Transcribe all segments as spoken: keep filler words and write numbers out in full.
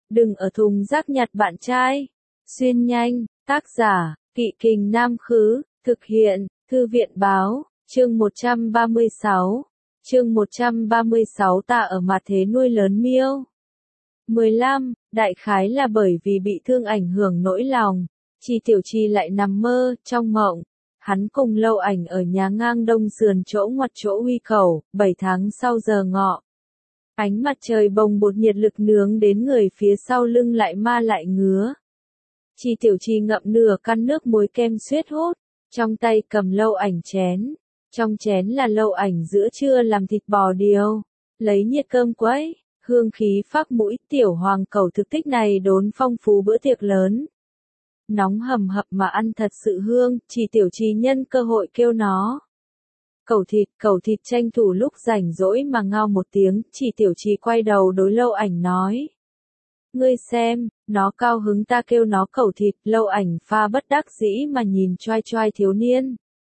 đừng ở thùng rác nhặt bạn trai. Xuyên nhanh, tác giả, Kỵ Kình Nam Khứ, thực hiện, Thư viện Báo, chương một trăm ba mươi sáu. Chương một trăm ba mươi sáu ta ở mặt thế nuôi lớn miêu. mười lăm, đại khái là bởi vì bị thương ảnh hưởng nỗi lòng, Chi Tiểu Chi lại nằm mơ, trong mộng. Hắn cùng Lâu Ảnh ở nhà ngang đông sườn chỗ ngoặt chỗ huy khẩu, bảy tháng sau giờ ngọ. Ánh mặt trời bồng bột nhiệt lực nướng đến người phía sau lưng lại ma lại ngứa. Chi Tiểu Chi ngậm nửa căn nước muối kem suýt hút, trong tay cầm Lâu Ảnh chén. Trong chén là Lâu Ảnh giữa trưa làm thịt bò điều, lấy nhiệt cơm quấy, hương khí phác mũi. Tiểu hoàng cẩu thực tích này đốn phong phú bữa tiệc lớn. Nóng hầm hập mà ăn thật sự hương, Chi Tiểu Chi nhân cơ hội kêu nó. Cẩu thịt, cẩu thịt tranh thủ lúc rảnh rỗi mà ngao một tiếng, Chi Tiểu Chi quay đầu đối Lâu Ảnh nói. Ngươi xem, nó cao hứng ta kêu nó cẩu thịt. Lâu Ảnh pha bất đắc dĩ mà nhìn choai choai thiếu niên.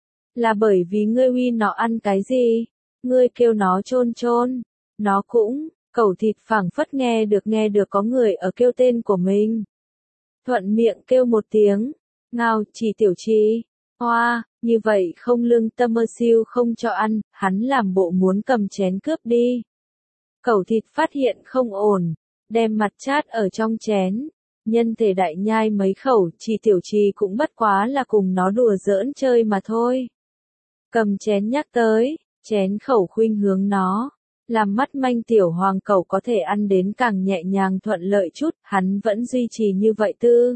Là bởi vì ngươi uy nó ăn cái gì? Ngươi kêu nó chôn chôn. Nó cũng, cẩu thịt phảng phất nghe được nghe được có người ở kêu tên của mình. Thuận miệng kêu một tiếng, ngao. Chi Tiểu Chi, hoa, như vậy không lương tâm mơ siêu không cho ăn, hắn làm bộ muốn cầm chén cướp đi. Cẩu thịt phát hiện không ổn, đem mặt chát ở trong chén, nhân thể đại nhai mấy khẩu. Chi Tiểu Chi cũng bất quá là cùng nó đùa giỡn chơi mà thôi. Cầm chén nhắc tới, chén khẩu khuynh hướng nó, làm mắt manh tiểu hoàng cẩu có thể ăn đến càng nhẹ nhàng thuận lợi chút, hắn vẫn duy trì như vậy tư.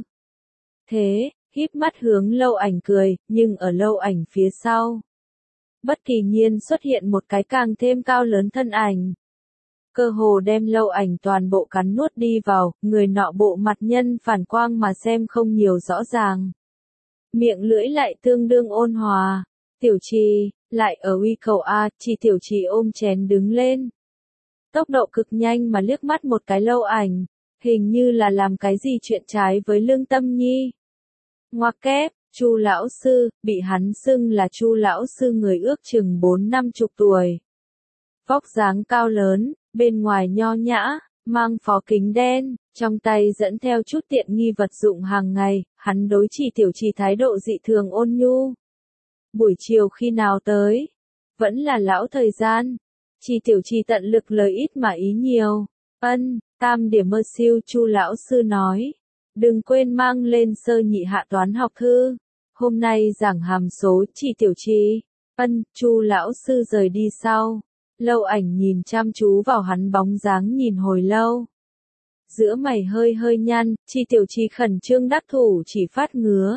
Thế, híp mắt hướng Lâu Ảnh cười, nhưng ở Lâu Ảnh phía sau. Bất kỳ nhiên xuất hiện một cái càng thêm cao lớn thân ảnh. Cơ hồ đem Lâu Ảnh toàn bộ cắn nuốt đi vào, người nọ bộ mặt nhân phản quang mà xem không nhiều rõ ràng. Miệng lưỡi lại tương đương ôn hòa. Tiểu Chi, lại ở uy khẩu a. Chi Tiểu Chi ôm chén đứng lên. Tốc độ cực nhanh mà liếc mắt một cái Lâu Ảnh, hình như là làm cái gì chuyện trái với lương tâm nhi. Ngoặc kép, Chu lão sư, bị hắn xưng là Chu lão sư người ước chừng bốn năm chục tuổi. Vóc dáng cao lớn, bên ngoài nho nhã, mang phó kính đen, trong tay dẫn theo chút tiện nghi vật dụng hàng ngày, hắn đối Chi Tiểu Chi thái độ dị thường ôn nhu. Buổi chiều khi nào tới? Vẫn là lão thời gian. Chi Tiểu Chi tận lực lời ít mà ý nhiều. Ân, tam điểm mơ siêu. Chu lão sư nói. Đừng quên mang lên sơ nhị hạ toán học thư. Hôm nay giảng hàm số. Chi Tiểu Chi. Ân, Chu lão sư rời đi sau. Lâu Ảnh nhìn chăm chú vào hắn bóng dáng nhìn hồi lâu. Giữa mày hơi hơi nhăn, Chi Tiểu Chi khẩn trương đắc thủ chỉ phát ngứa.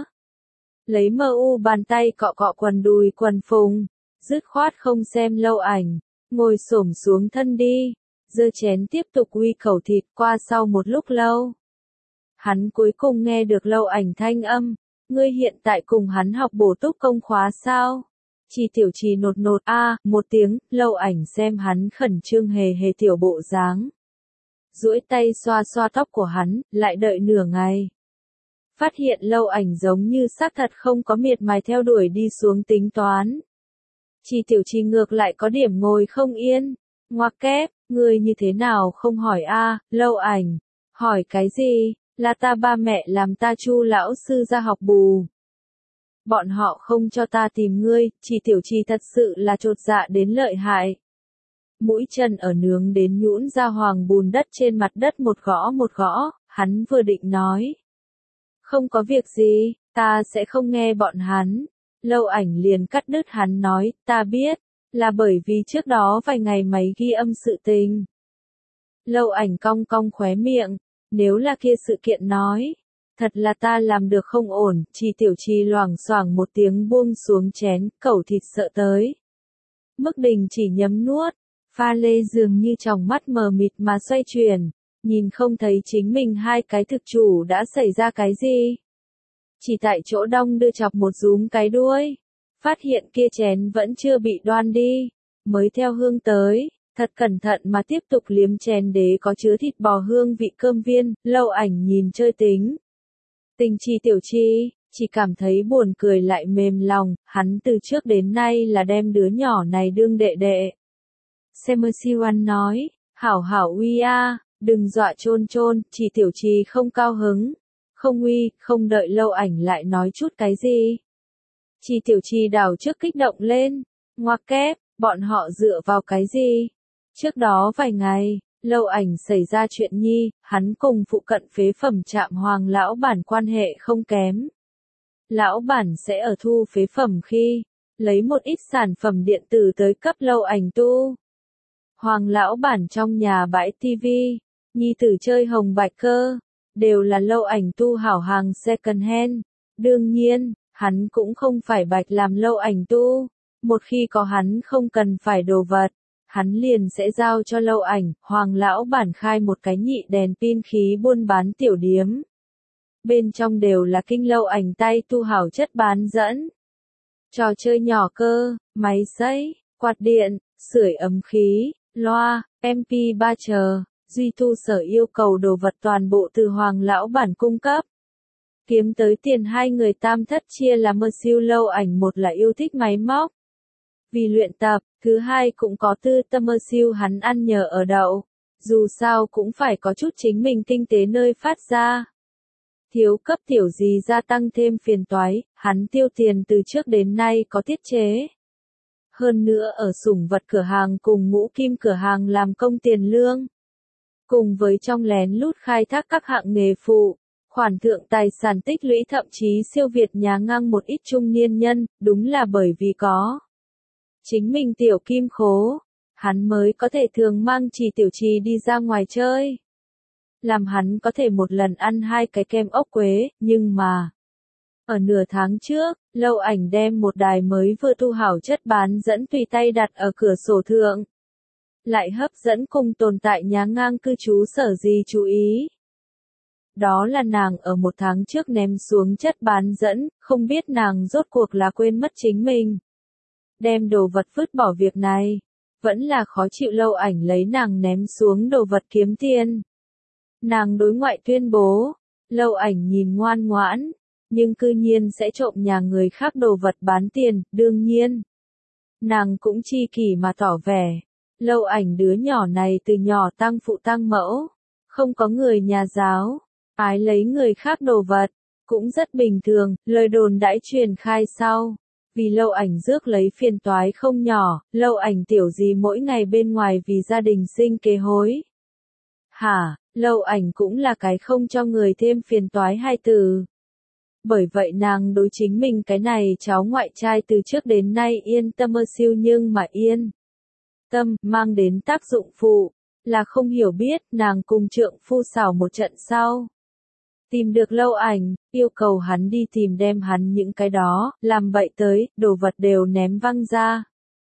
Lấy mơ u bàn tay cọ cọ quần đùi quần phùng, dứt khoát không xem Lâu Ảnh, ngồi xổm xuống thân đi, giơ chén tiếp tục uy khẩu thịt. Qua sau một lúc lâu, hắn cuối cùng nghe được Lâu Ảnh thanh âm, ngươi hiện tại cùng hắn học bổ túc công khóa sao? Chi Tiểu Chi nột nột a một tiếng. Lâu Ảnh xem hắn khẩn trương hề hề tiểu bộ dáng, duỗi tay xoa xoa tóc của hắn, lại đợi nửa ngày. Phát hiện Lâu Ảnh giống như xác thật không có miệt mài theo đuổi đi xuống tính toán. Chi Tiểu Chi ngược lại có điểm ngồi không yên. Ngoặc kép, ngươi như thế nào không hỏi a? Lâu Ảnh, hỏi cái gì? Là ta ba mẹ làm ta Chu lão sư ra học bù. Bọn họ không cho ta tìm ngươi. Chi Tiểu Chi thật sự là chột dạ đến lợi hại. Mũi chân ở nướng đến nhũn ra hoàng bùn đất trên mặt đất một gõ một gõ, hắn vừa định nói. Không có việc gì, ta sẽ không nghe bọn hắn. Lâu Ảnh liền cắt đứt hắn nói, ta biết, là bởi vì trước đó vài ngày mày ghi âm sự tình. Lâu Ảnh cong cong khóe miệng, nếu là kia sự kiện nói, thật là ta làm được không ổn. Chi Tiểu Chi loảng xoảng một tiếng buông xuống chén, cẩu thịt sợ tới. Mức Đình chỉ nhấm nuốt, pha lê dường như trong mắt mờ mịt mà xoay chuyển. Nhìn không thấy chính mình hai cái thực chủ đã xảy ra cái gì. Chỉ tại chỗ đong đưa chọc một rúm cái đuôi. Phát hiện kia chén vẫn chưa bị đoan đi. Mới theo hương tới, thật cẩn thận mà tiếp tục liếm chén đế có chứa thịt bò hương vị cơm viên. Lâu Ảnh nhìn chơi tính. Tình Chi Tiểu Chi, chỉ cảm thấy buồn cười lại mềm lòng. Hắn từ trước đến nay là đem đứa nhỏ này đương đệ đệ. Semmersiwan nói, hảo hảo uy a. Đừng dọa chôn chôn, Trì Tiểu Trì không cao hứng. Không uy, không đợi Lâu Ảnh lại nói chút cái gì. Trì Tiểu Trì đảo trước kích động lên. Ngoặc kép, bọn họ dựa vào cái gì? Trước đó vài ngày, Lâu Ảnh xảy ra chuyện nhi, hắn cùng phụ cận phế phẩm trạm Hoàng lão bản quan hệ không kém. Lão bản sẽ ở thu phế phẩm khi lấy một ít sản phẩm điện tử tới cấp Lâu Ảnh tu. Hoàng lão bản trong nhà bãi tivi, nhi tử chơi hồng bạch cơ, đều là Lâu Ảnh tu hảo hàng second hand. Đương nhiên, hắn cũng không phải bạch làm Lâu Ảnh tu. Một khi có hắn không cần phải đồ vật, hắn liền sẽ giao cho Lâu Ảnh. Hoàng lão bản khai một cái nhị đèn pin khí buôn bán tiểu điếm. Bên trong đều là kinh Lâu Ảnh tay tu hảo chất bán dẫn. Trò chơi nhỏ cơ, máy sấy, quạt điện, sưởi ấm khí, loa, em pê ba chờ, duy tu sở yêu cầu đồ vật toàn bộ từ Hoàng lão bản cung cấp. Kiếm tới tiền hai người tam thất chia là mơ siêu. Lâu Ảnh một là yêu thích máy móc, vì luyện tập, thứ hai cũng có tư tâm mơ siêu hắn ăn nhờ ở đậu, dù sao cũng phải có chút chính mình kinh tế nơi phát ra. Thiếu cấp tiểu gì gia tăng thêm phiền toái, hắn tiêu tiền từ trước đến nay có tiết chế. Hơn nữa ở sủng vật cửa hàng cùng ngũ kim cửa hàng làm công tiền lương. Cùng với trong lén lút khai thác các hạng nghề phụ, khoản thượng tài sản tích lũy thậm chí siêu việt nhà ngang một ít trung niên nhân, đúng là bởi vì có chính mình tiểu kim khố, hắn mới có thể thường mang Trì Tiểu Trì đi ra ngoài chơi. Làm hắn có thể một lần ăn hai cái kem ốc quế, nhưng mà ở nửa tháng trước, Lâu Ảnh đem một đài mới vừa tu hảo chất bán dẫn tùy tay đặt ở cửa sổ thượng. Lại hấp dẫn cùng tồn tại nhà ngang cư trú sở gì chú ý. Đó là nàng ở một tháng trước ném xuống chất bán dẫn, không biết nàng rốt cuộc là quên mất chính mình. Đem đồ vật vứt bỏ việc này, vẫn là khó chịu. Lâu Ảnh lấy nàng ném xuống đồ vật kiếm tiền. Nàng đối ngoại tuyên bố, Lâu Ảnh nhìn ngoan ngoãn, nhưng cư nhiên sẽ trộm nhà người khác đồ vật bán tiền, đương nhiên. Nàng cũng chi kỷ mà tỏ vẻ, Lâu Ảnh đứa nhỏ này từ nhỏ tăng phụ tăng mẫu, không có người nhà giáo, ái lấy người khác đồ vật, cũng rất bình thường. Lời đồn đãi truyền khai sau. Vì Lâu Ảnh rước lấy phiền toái không nhỏ, Lâu Ảnh tiểu gì mỗi ngày bên ngoài vì gia đình sinh kế hối. Hả, Lâu Ảnh cũng là cái không cho người thêm phiền toái hai từ. Bởi vậy nàng đối chính mình cái này cháu ngoại trai từ trước đến nay yên tâm mơ siêu, nhưng mà yên tâm mang đến tác dụng phụ, là không hiểu biết. Nàng cùng trượng phu xảo một trận sau. Tìm được Lâu Ảnh, yêu cầu hắn đi tìm đem hắn những cái đó, làm bậy tới, đồ vật đều ném văng ra.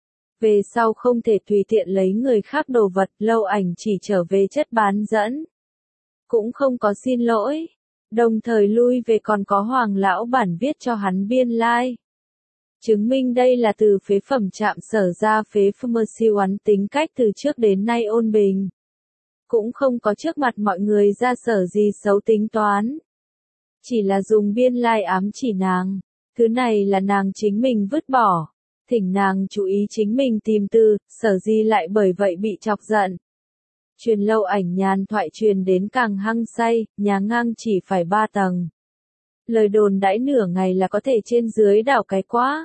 Về sau không thể tùy tiện lấy người khác đồ vật. Lâu Ảnh chỉ trở về chất bán dẫn. Cũng không có xin lỗi. Đồng thời lui về còn có Hoàng lão bản viết cho hắn biên lai. Like. Chứng minh đây là từ phế phẩm trạm sở ra phế phẩm mơ siêu hắn tính cách từ trước đến nay ôn bình. Cũng không có trước mặt mọi người ra sở gì xấu tính toán. Chỉ là dùng biên lai like ám chỉ nàng. Thứ này là nàng chính mình vứt bỏ. Thỉnh nàng chú ý chính mình tìm từ, sở gì lại bởi vậy bị chọc giận. Truyền Lâu Ảnh nhàn thoại truyền đến càng hăng say, nhà ngang chỉ phải ba tầng. Lời đồn đãi nửa ngày là có thể trên dưới đảo cái quá.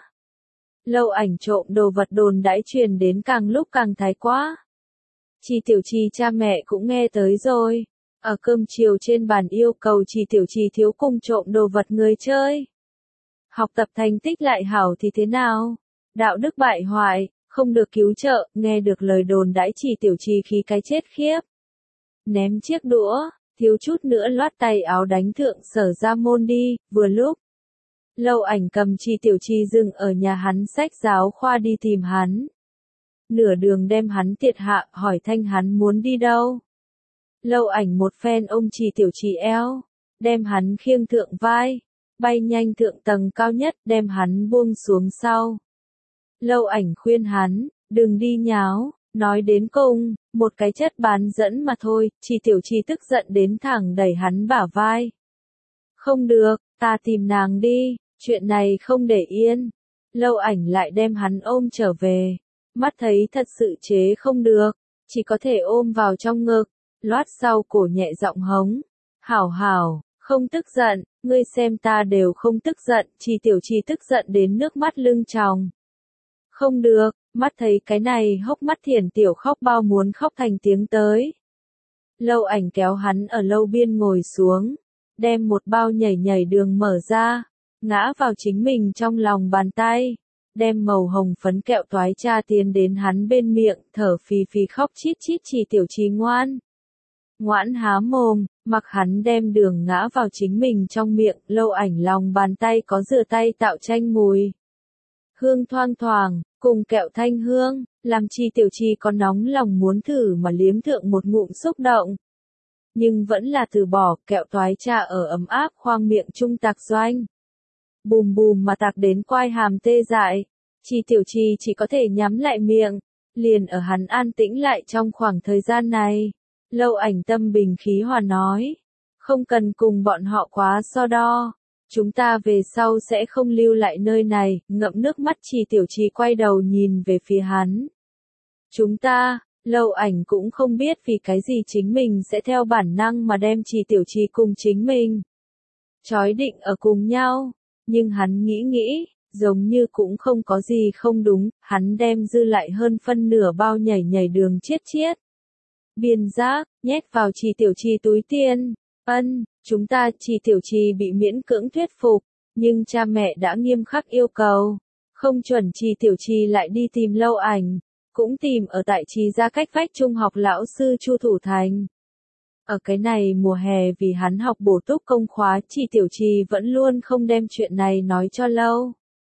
Lâu Ảnh trộm đồ vật đồn đãi truyền đến càng lúc càng thái quá. Trì Tiểu Trì cha mẹ cũng nghe tới rồi. Ở cơm chiều trên bàn yêu cầu Trì Tiểu Trì thiếu cùng trộm đồ vật người chơi. Học tập thành tích lại hảo thì thế nào? Đạo đức bại hoại, không được cứu trợ. Nghe được lời đồn đãi Trì Tiểu Trì khí cái chết khiếp. Ném chiếc đũa, thiếu chút nữa loát tay áo đánh thượng sở ra môn đi. Vừa lúc Lâu Ảnh cầm Trì Tiểu Trì dừng ở nhà hắn sách giáo khoa đi tìm hắn. Nửa đường đem hắn tiệt hạ, hỏi thanh hắn muốn đi đâu. Lâu Ảnh một phen ôm Trì Tiểu Trì eo, đem hắn khiêng thượng vai, bay nhanh thượng tầng cao nhất, đem hắn buông xuống sau. Lâu Ảnh khuyên hắn, đừng đi nháo, nói đến cùng, một cái chất bán dẫn mà thôi. Trì Tiểu Trì tức giận đến thẳng đẩy hắn bả vai. Không được, ta tìm nàng đi, chuyện này không để yên. Lâu Ảnh lại đem hắn ôm trở về. Mắt thấy thật sự chế không được, chỉ có thể ôm vào trong ngực. loát sau cổ nhẹ giọng hống. Hảo hảo, không tức giận, ngươi xem ta đều không tức giận, Chi Tiểu Chi tức giận đến nước mắt lưng tròng. Không được, mắt thấy cái này hốc mắt Thiển Tiểu khóc bao muốn khóc thành tiếng tới. Lâu Ảnh kéo hắn ở lâu biên ngồi xuống, đem một bao nhảy nhảy đường mở ra, ngã vào chính mình trong lòng bàn tay, đem màu hồng phấn kẹo toái cha tiến đến hắn bên miệng, thở phì phì khóc chít chít. Chi Tiểu Chi ngoan. Ngoãn há mồm, mặc hắn đem đường ngã vào chính mình trong miệng, Lâu Ảnh lòng bàn tay có rửa tay tạo chanh mùi. Hương thoang thoảng, cùng kẹo thanh hương, làm Chi Tiểu Chi có nóng lòng muốn thử mà liếm thượng một ngụm xúc động. Nhưng vẫn là từ bỏ, kẹo toái cha ở ấm áp khoang miệng trung tạc doanh. Bùm bùm mà tạc đến quai hàm tê dại, Chi Tiểu Chi chỉ có thể nhắm lại miệng, liền ở hắn an tĩnh lại trong khoảng thời gian này. Lâu Ảnh tâm bình khí hòa nói, không cần cùng bọn họ quá so đo, chúng ta về sau sẽ không lưu lại nơi này, ngậm nước mắt Chi Tiểu Chi quay đầu nhìn về phía hắn. Chúng ta, Lâu Ảnh cũng không biết vì cái gì chính mình sẽ theo bản năng mà đem Chi Tiểu Chi cùng chính mình chói định ở cùng nhau, nhưng hắn nghĩ nghĩ, giống như cũng không có gì không đúng, hắn đem dư lại hơn phân nửa bao nhảy nhảy đường chiết chiết. Biên giác, nhét vào Chi Tiểu Chi túi tiền. Ân, chúng ta Chi Tiểu Chi bị miễn cưỡng thuyết phục, nhưng cha mẹ đã nghiêm khắc yêu cầu, không chuẩn Chi Tiểu Chi lại đi tìm Lâu Ảnh, cũng tìm ở tại Chi gia cách vách trung học lão sư Chu Thủ Thành. Ở cái này mùa hè vì hắn học bổ túc công khóa, Chi Tiểu Chi vẫn luôn không đem chuyện này nói cho Lâu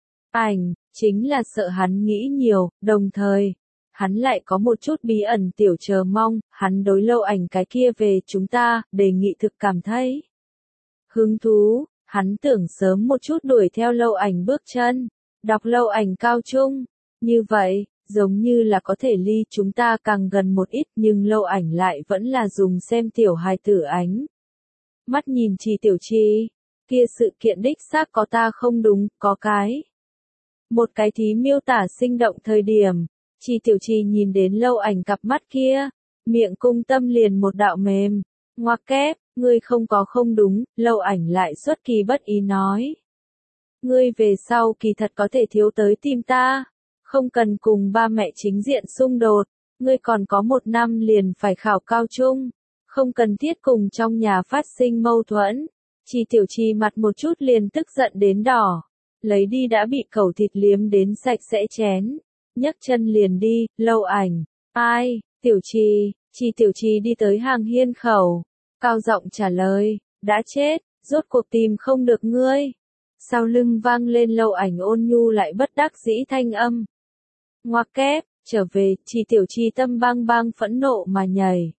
Ảnh, chính là sợ hắn nghĩ nhiều, đồng thời hắn lại có một chút bí ẩn tiểu chờ mong, hắn đối Lâu Ảnh cái kia về chúng ta, đề nghị thực cảm thấy hứng thú, hắn tưởng sớm một chút đuổi theo Lâu Ảnh bước chân, đọc Lâu Ảnh cao trung, như vậy, giống như là có thể ly chúng ta càng gần một ít, nhưng Lâu Ảnh lại vẫn là dùng xem tiểu hài tử ánh. Mắt nhìn Chi Tiểu Chi, kia sự kiện đích xác có ta không đúng, có cái. Một cái thí miêu tả sinh động thời điểm. Chi Tiểu Chi nhìn đến Lâu Ảnh cặp mắt kia, miệng cung tâm liền một đạo mềm, ngoặc kép, ngươi không có không đúng, Lâu Ảnh lại xuất kỳ bất ý nói. Ngươi về sau kỳ thật có thể thiếu tới tìm ta, không cần cùng ba mẹ chính diện xung đột, ngươi còn có một năm liền phải khảo cao trung, không cần thiết cùng trong nhà phát sinh mâu thuẫn. Chi Tiểu Chi mặt một chút liền tức giận đến đỏ, lấy đi đã bị cẩu thịt liếm đến sạch sẽ chén. Nhấc chân liền đi, Lâu Ảnh, ai, Tiểu Chi, Chi Tiểu Chi đi tới hàng hiên khẩu, cao giọng trả lời, đã chết, rốt cuộc tìm không được ngươi. Sau lưng vang lên Lâu Ảnh ôn nhu lại bất đắc dĩ thanh âm. Ngoặc kép, trở về, Chi Tiểu Chi tâm bang bang phẫn nộ mà nhảy.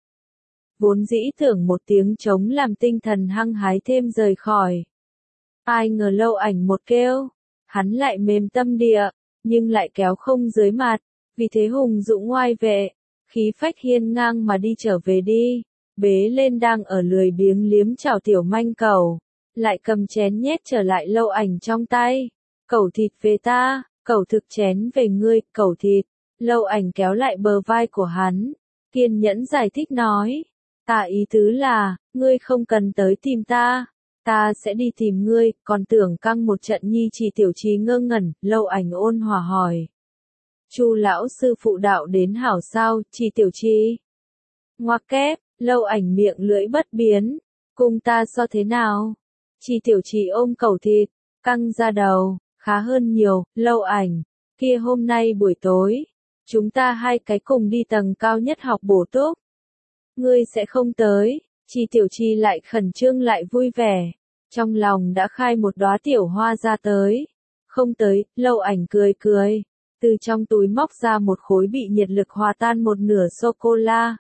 Vốn dĩ tưởng một tiếng trống làm tinh thần hăng hái thêm rời khỏi. Ai ngờ Lâu Ảnh một kêu, hắn lại mềm tâm địa. Nhưng lại kéo không dưới mặt, vì thế hùng dũng ngoai vệ, khí phách hiên ngang mà đi trở về đi, bế lên đang ở lười biếng liếm chảo tiểu manh cẩu, lại cầm chén nhét trở lại Lâu Ảnh trong tay. Cẩu thịt về ta, cẩu thực chén về ngươi, cẩu thịt. Lâu Ảnh kéo lại bờ vai của hắn, kiên nhẫn giải thích nói, ta ý tứ là, ngươi không cần tới tìm ta. Ta sẽ đi tìm ngươi, còn tưởng căng một trận nhi. Chi Tiểu Chi ngơ ngẩn, Lâu Ảnh ôn hòa hỏi. Chu lão sư phụ đạo đến hảo sao, Chi Tiểu Chi? Ngoặc kép, Lâu Ảnh miệng lưỡi bất biến, cùng ta so thế nào? Chi Tiểu Chi ôm cẩu thịt, căng ra đầu, khá hơn nhiều, Lâu Ảnh, kia hôm nay buổi tối, chúng ta hai cái cùng đi tầng cao nhất học bổ túc. Ngươi sẽ không tới. Chi Tiểu Chi lại khẩn trương lại vui vẻ, trong lòng đã khai một đóa tiểu hoa ra tới. Không tới, Lâu Ảnh cười cười, từ trong túi móc ra một khối bị nhiệt lực hòa tan một nửa sô-cô-la.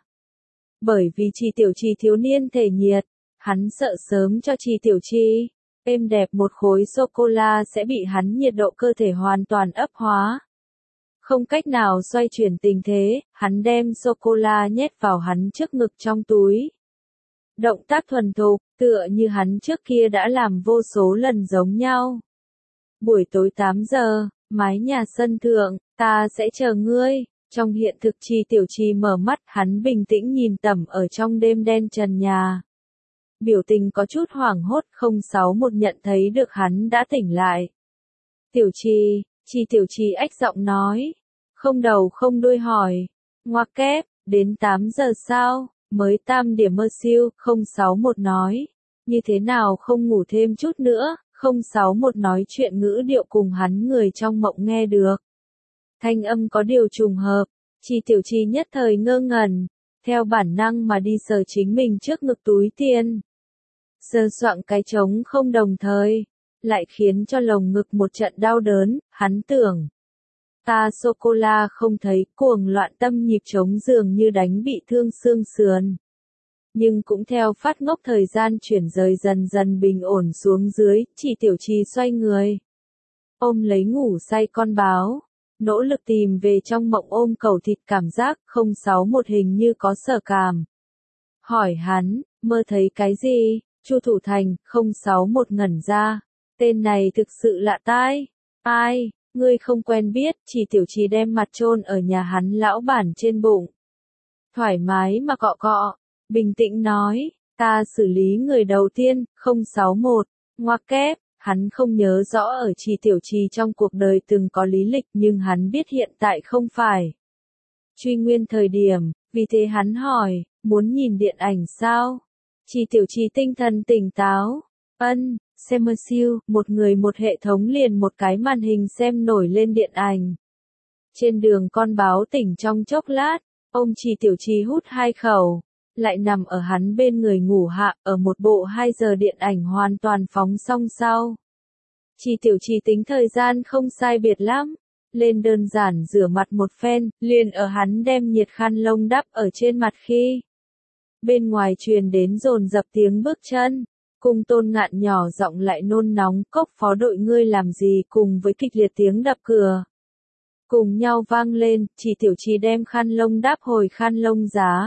Bởi vì Chi Tiểu Chi thiếu niên thể nhiệt, hắn sợ sớm cho Chi Tiểu Chi êm đẹp một khối sô-cô-la sẽ bị hắn nhiệt độ cơ thể hoàn toàn ấp hóa. Không cách nào xoay chuyển tình thế, hắn đem sô-cô-la nhét vào hắn trước ngực trong túi. Động tác thuần thục, tựa như hắn trước kia đã làm vô số lần giống nhau. Buổi tối tám giờ, mái nhà sân thượng, ta sẽ chờ ngươi. Trong hiện thực Chi Tiểu Chi mở mắt, hắn bình tĩnh nhìn tầm ở trong đêm đen trần nhà. Biểu tình có chút hoảng hốt, không sáu một nhận thấy được hắn đã tỉnh lại. Tiểu Chi, Chi Tiểu Chi ách giọng nói. Không đầu không đuôi hỏi. Ngoặc kép, đến tám giờ sao, mới tam điểm mơ siêu, không sáu một nói. Như thế nào không ngủ thêm chút nữa, không sáu một nói chuyện ngữ điệu cùng hắn người trong mộng nghe được. Thanh âm có điều trùng hợp, Chi Tiểu Chi nhất thời ngơ ngẩn, theo bản năng mà đi sờ chính mình trước ngực túi tiền. Sờ soạng cái trống không đồng thời, lại khiến cho lồng ngực một trận đau đớn, hắn tưởng. Ta sô-cô-la không thấy, cuồng loạn tâm nhịp trống dường như đánh bị thương xương sườn. Nhưng cũng theo phát ngốc thời gian chuyển rời dần dần bình ổn xuống dưới, Chi Tiểu Chi xoay người. Ôm lấy ngủ say con báo, nỗ lực tìm về trong mộng ôm cầu thịt cảm giác, không sáu một hình như có sở cảm. Hỏi hắn, mơ thấy cái gì? Chu Thủ Thành, không sáu một ngẩn ra. Tên này thực sự lạ tai. Ai, ngươi không quen biết, Chi Tiểu Chi đem mặt chôn ở nhà hắn lão bản trên bụng. Thoải mái mà cọ cọ, bình tĩnh nói, ta xử lý người đầu tiên, không sáu một, ngoặc kép, hắn không nhớ rõ ở Chi Tiểu Chi trong cuộc đời từng có lý lịch nhưng hắn biết hiện tại không phải. Truy nguyên thời điểm, vì thế hắn hỏi, muốn nhìn điện ảnh sao? Chi Tiểu Chi tinh thần tỉnh táo, ân, xem mơ siêu, một người một hệ thống liền một cái màn hình xem nổi lên điện ảnh. Trên đường con báo tỉnh trong chốc lát, ông Chi Tiểu Chi hút hai khẩu, lại nằm ở hắn bên người ngủ hạ, ở một bộ hai giờ điện ảnh hoàn toàn phóng xong sau. Chi Tiểu Chi tính thời gian không sai biệt lắm, lên đơn giản rửa mặt một phen, liền ở hắn đem nhiệt khăn lông đắp ở trên mặt khi. Bên ngoài truyền đến dồn dập tiếng bước chân, cùng Tôn Ngạn nhỏ giọng lại nôn nóng, Cốc phó đội ngươi làm gì, cùng với kịch liệt tiếng đập cửa. Cùng nhau vang lên, Chi Tiểu Chi đem khăn lông đáp hồi khăn lông giá.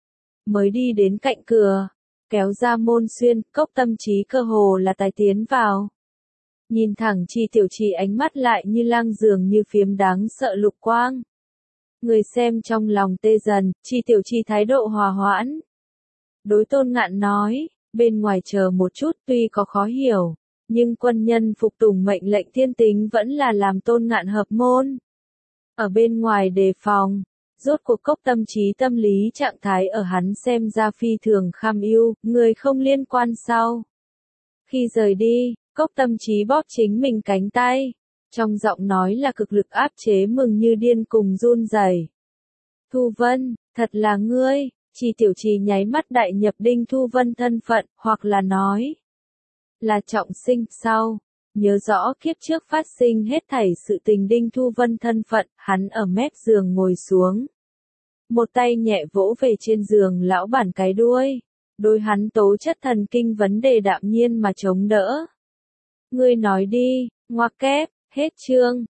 Mới đi đến cạnh cửa, kéo ra môn xuyên, Cốc Tâm Trí cơ hồ là tài tiến vào. Nhìn thẳng Chi Tiểu Chi ánh mắt lại như lang dường như phiếm đáng sợ lục quang. Người xem trong lòng tê dần, Chi Tiểu Chi thái độ hòa hoãn. Đối Tôn Ngạn nói, bên ngoài chờ một chút tuy có khó hiểu, nhưng quân nhân phục tùng mệnh lệnh thiên tính vẫn là làm Tôn Ngạn hợp môn. Ở bên ngoài đề phòng, rốt cuộc Cốc Tâm Trí tâm lý trạng thái ở hắn xem ra phi thường kham ưu, người không liên quan sau. Khi rời đi, Cốc Tâm Trí bóp chính mình cánh tay, trong giọng nói là cực lực áp chế mừng như điên cùng run rẩy. Thu Vân, thật là ngươi. Chi Tiểu Chi nháy mắt đại nhập Đinh Thu Vân thân phận, hoặc là nói là trọng sinh sau. Nhớ rõ kiếp trước phát sinh hết thảy sự tình Đinh Thu Vân thân phận, hắn ở mép giường ngồi xuống. Một tay nhẹ vỗ về trên giường lão bản cái đuôi. Đôi hắn tố chất thần kinh vấn đề đạm nhiên mà chống đỡ. Ngươi nói đi, ngoặc kép, hết chương.